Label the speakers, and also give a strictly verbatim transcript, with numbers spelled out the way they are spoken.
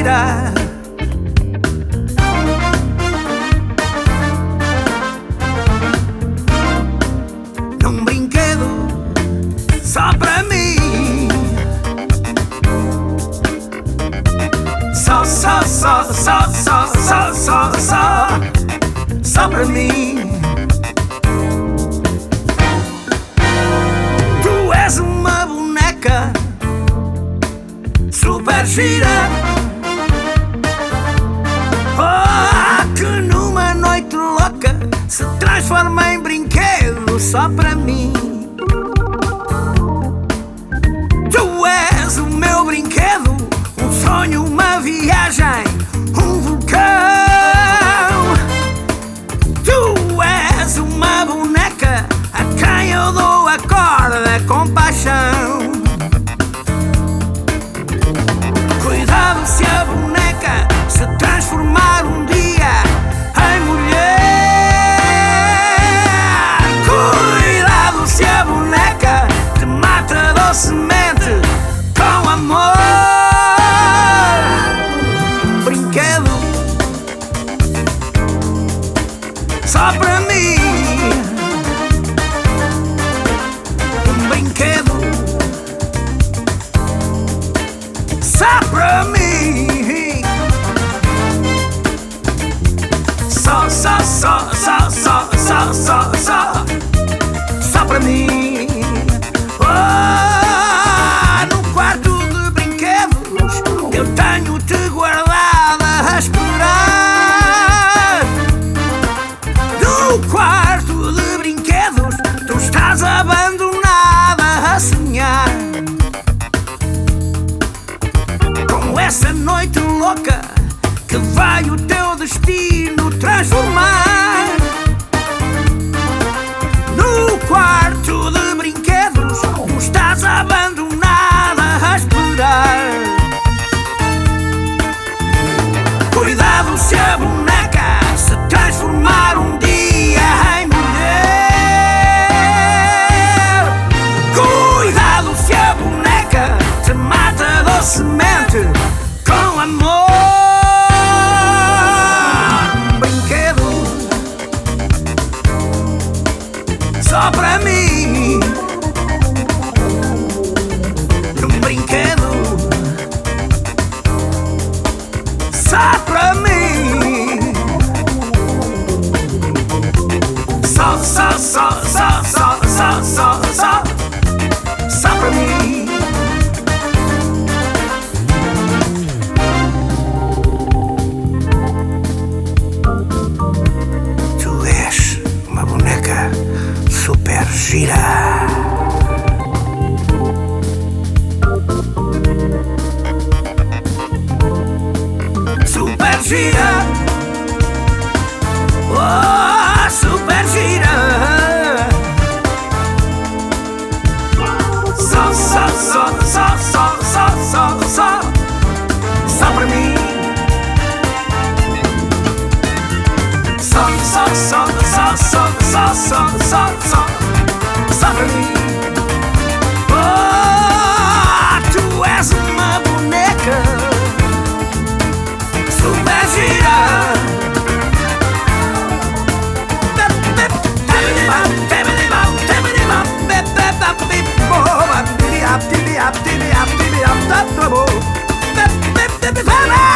Speaker 1: gira. Num brinquedo só pra mim. Só, só, só, só, só, só, só, só, só pra mim. Tu és uma boneca super gira, oh, que numa noite louca se transforma em brinquedo só pra mim. Tu és o meu brinquedo, um sonho, uma viagem, um vulcão. Tu és uma boneca a quem eu dou a corda com paixão. Cuidado se a boneca se transformar um dia em mulher. Cuidado se a boneca te mata docemente com amor. Brinquedo só pra mim. Um brinquedo só pra mim. Só, só, só, só, só, só, só, só, só pra mim. Oh, no quarto de brinquedos eu tenho-te guardada a esperar. No quarto de brinquedos tu estás abandonada a sonhar. Com essa noite louca que vai o teu destino transformar. No quarto de brinquedos tu estás abandonada a esperar. Cuidado se a boneca se transformar um dia em mulher. Cuidado se a boneca te mata docemente com amor. Brinquedo só pra mim. Um brinquedo só pra mim. Só, só, só, só, só, só, só, só, só pra mim. Tu és uma boneca super gira. Super gira, oh, super gira. Só, só, só, só, só, só, só, só, só pra mim. Só, só, só, só, só, só, só, só, só, só pra mim. Oh, tu és uma boneca super gira. Bip, bip, bip, bip, bip, bip, bip, bip, bip, bip, bip, bip, bip, bip, bip, bip, bip,